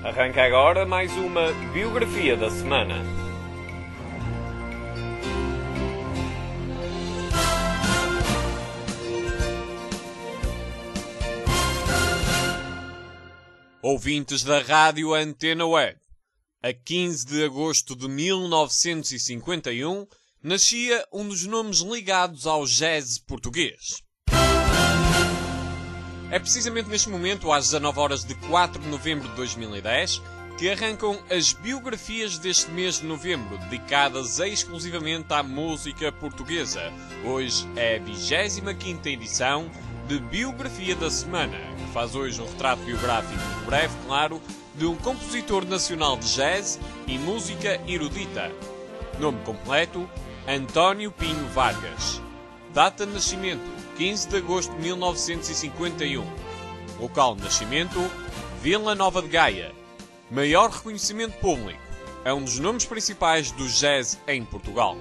Arranca agora mais uma biografia da semana. Ouvintes da Rádio Antena Web, a 15 de agosto de 1951, nascia um dos nomes ligados ao jazz português. É precisamente neste momento, às 19 horas de 4 de novembro de 2010, que arrancam as biografias deste mês de novembro, dedicadas exclusivamente à música portuguesa. Hoje é a 25ª edição de Biografia da Semana, que faz hoje um retrato biográfico muito breve, claro, de um compositor nacional de jazz e música erudita. Nome completo: António Pinho Vargas. Data de nascimento: 15 de agosto de 1951. Local de nascimento: Vila Nova de Gaia. Maior reconhecimento público: é um dos nomes principais do jazz em Portugal.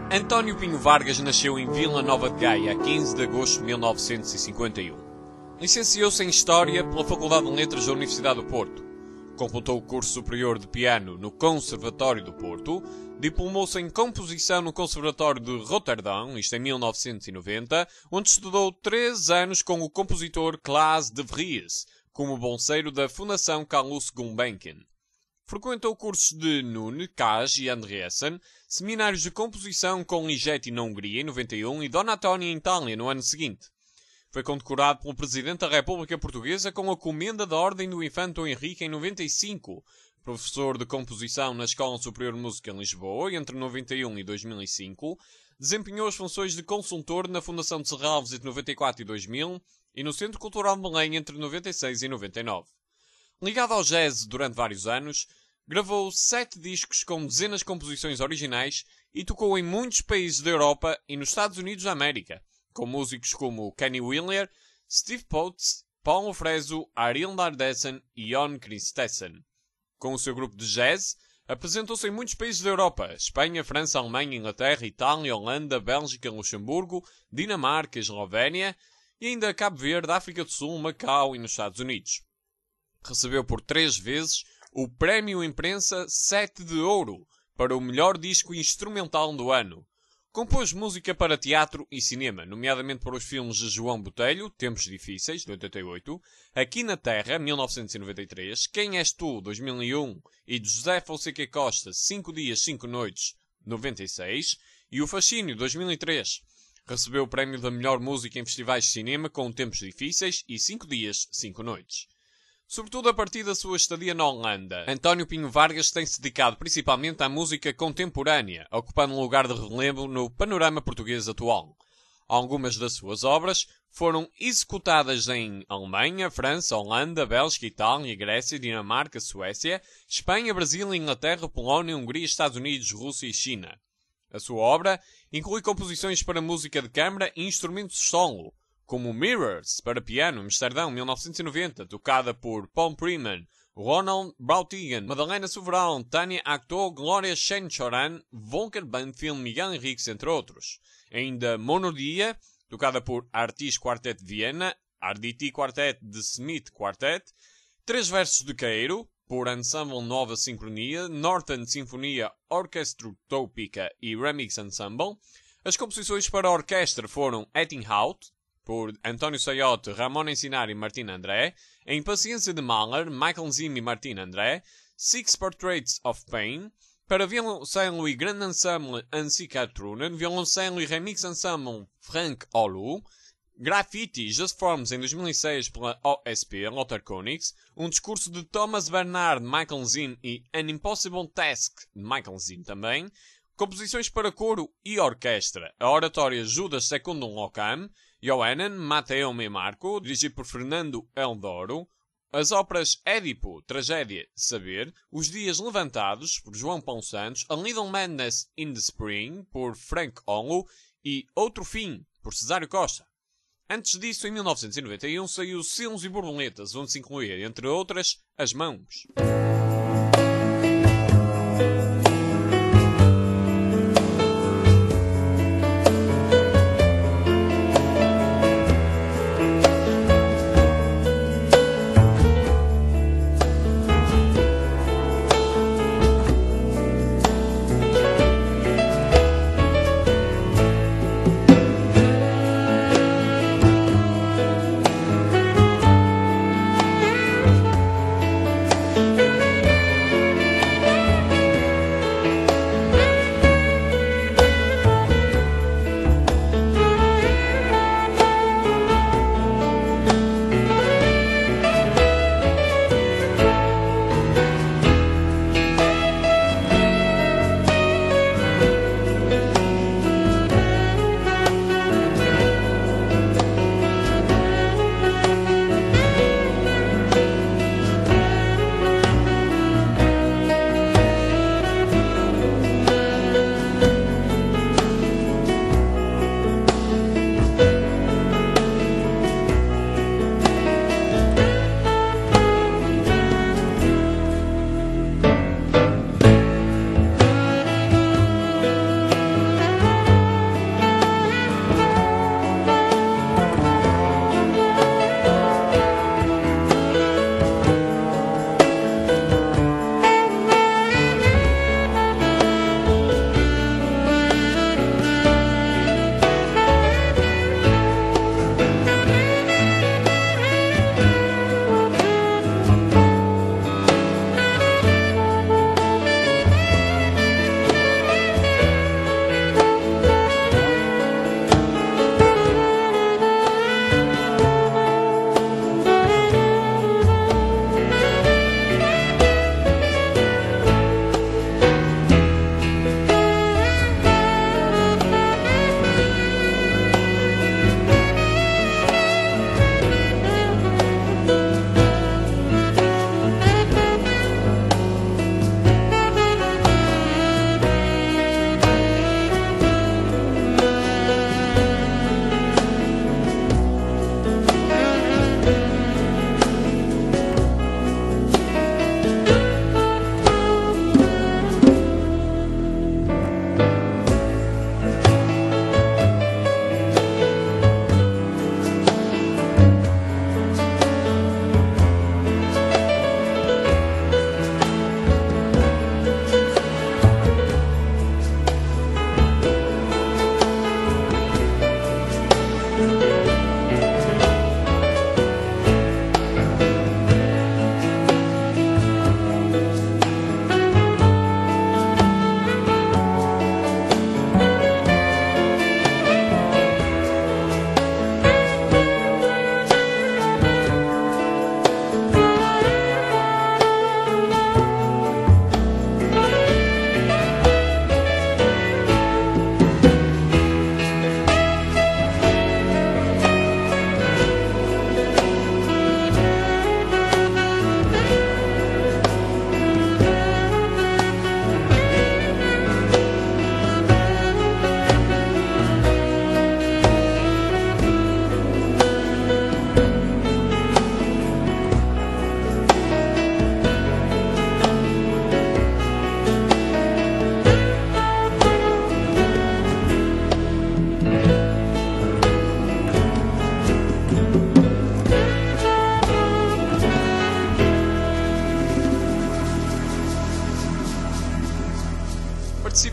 António Pinho Vargas nasceu em Vila Nova de Gaia, a 15 de agosto de 1951. Licenciou-se em História pela Faculdade de Letras da Universidade do Porto. Completou o curso superior de piano no Conservatório do Porto, diplomou-se em composição no Conservatório de Roterdão, isto em 1990, onde estudou 3 anos com o compositor Klaas de Vries, como bolseiro da Fundação Carlos Gulbenkian. Frequentou cursos de Nuno, Cage e Andriessen, seminários de composição com Ligeti na Hungria em 91 e Donatoni em Itália no ano seguinte. Foi condecorado pelo Presidente da República Portuguesa com a Comenda da Ordem do Infante Dom Henrique em 95, professor de composição na Escola Superior de Música em Lisboa entre 91 e 2005, desempenhou as funções de consultor na Fundação de Serralves entre 94 e 2000 e no Centro Cultural de Belém entre 96 e 99. Ligado ao jazz durante vários anos, gravou 7 discos com dezenas de composições originais e tocou em muitos países da Europa e nos Estados Unidos da América, com músicos como Kenny Wheeler, Steve Potts, Paulo Freso, Ariel Lardessen e Jon Christensen. Com o seu grupo de jazz, apresentou-se em muitos países da Europa: Espanha, França, Alemanha, Inglaterra, Itália, Holanda, Bélgica, Luxemburgo, Dinamarca, Eslovénia e ainda Cabo Verde, África do Sul, Macau e nos Estados Unidos. Recebeu por 3 vezes o Prémio Imprensa 7 de Ouro para o melhor disco instrumental do ano. Compôs música para teatro e cinema, nomeadamente para os filmes de João Botelho, Tempos Difíceis, de 88, Aqui na Terra, 1993, Quem És Tu, 2001, e de José Fonseca Costa, 5 Dias, 5 Noites, 96, e O Fascínio, 2003. Recebeu o prémio da melhor música em festivais de cinema com Tempos Difíceis e 5 Dias, 5 Noites. Sobretudo a partir da sua estadia na Holanda, António Pinho Vargas tem-se dedicado principalmente à música contemporânea, ocupando um lugar de relevo no panorama português atual. Algumas das suas obras foram executadas em Alemanha, França, Holanda, Bélgica, Itália, Grécia, Dinamarca, Suécia, Espanha, Brasil, Inglaterra, Polónia, Hungria, Estados Unidos, Rússia e China. A sua obra inclui composições para música de câmara e instrumentos de solo, como Mirrors, para piano, Amsterdão, 1990, tocada por Paul Freeman, Ronald Brautigan, Madalena Soberão, Tânia Actor, Glória Schoenchoran, Volker Banfield, Miguel Henriques, entre outros. Ainda Monodia, tocada por Artis Quartet de Viena, Arditi Quartet de Smith Quartet, 3 versos de Queiro, por Ensemble Nova Sincronia, Northern Sinfonia Orquestrotópica e Remix Ensemble. As composições para a orquestra foram Ettinghout, por António Sayotte, Ramon Encinar e Martin André, A Impaciência de Mahler, Michael Zim e Martin André, 6 Portraits of Pain, para violoncelo e grande ensemble Ansi Katrunen, violoncelo e remix ensemble Frank Olu, Graffiti Just Forms em 2006 pela OSP, Lothar Koenigs, um discurso de Thomas Bernhard, Michael Zim e An Impossible Task, de Michael Zim também, composições para coro e orquestra, a oratória Judas Secundum Locam, Johanan, Mateo e Marco, dirigido por Fernando Eldoro, as óperas Édipo, Tragédia, Saber, Os Dias Levantados, por João Paulo Santos, A Little Madness in the Spring, por Frank Olo, e Outro Fim, por Cesário Costa. Antes disso, em 1991, saiu Silos e Borboletas, onde se incluía, entre outras, As Mãos.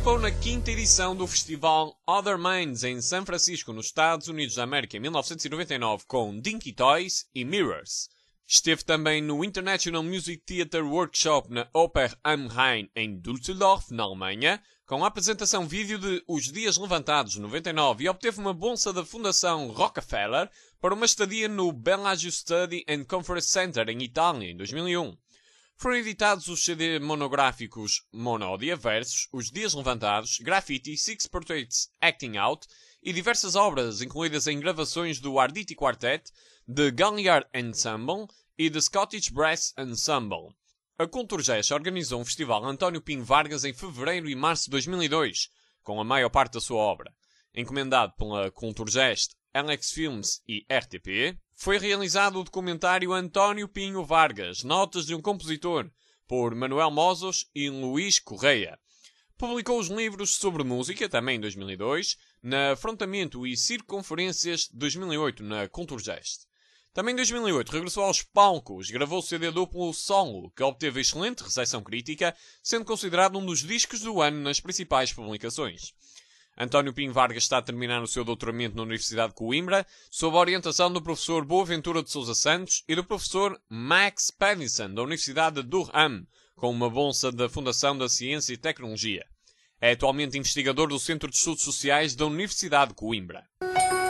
participou na 5ª edição do festival Other Minds em São Francisco, nos Estados Unidos da América, em 1999, com Dinky Toys e Mirrors. Esteve também no International Music Theatre Workshop na Oper am Rhein, em Düsseldorf, na Alemanha, com a apresentação vídeo de Os Dias Levantados, 99, e obteve uma bolsa da Fundação Rockefeller para uma estadia no Bellagio Study and Conference Center, em Itália, em 2001. Foram editados os CD monográficos Monódia versus Os Dias Levantados, Graffiti, Six Portraits Acting Out e diversas obras incluídas em gravações do Arditi Quartet, The Galliard Ensemble e The Scottish Brass Ensemble. A Culturgest organizou um festival António Pinho Vargas em fevereiro e março de 2002, com a maior parte da sua obra. Encomendado pela Culturgest, Alex Films e RTP, foi realizado o documentário António Pinho Vargas, Notas de um Compositor, por Manuel Mozos e Luís Correia. Publicou os livros sobre música, também em 2002, na Afrontamento e Circunferências de 2008, na Culturgest. Também em 2008 regressou aos palcos, gravou o CD duplo Solo, que obteve excelente recepção crítica, sendo considerado um dos discos do ano nas principais publicações. António Pinho Vargas está a terminar o seu doutoramento na Universidade de Coimbra, sob a orientação do professor Boaventura de Sousa Santos e do professor Max Pennison, da Universidade de Durham, com uma bolsa da Fundação da Ciência e Tecnologia. É atualmente investigador do Centro de Estudos Sociais da Universidade de Coimbra.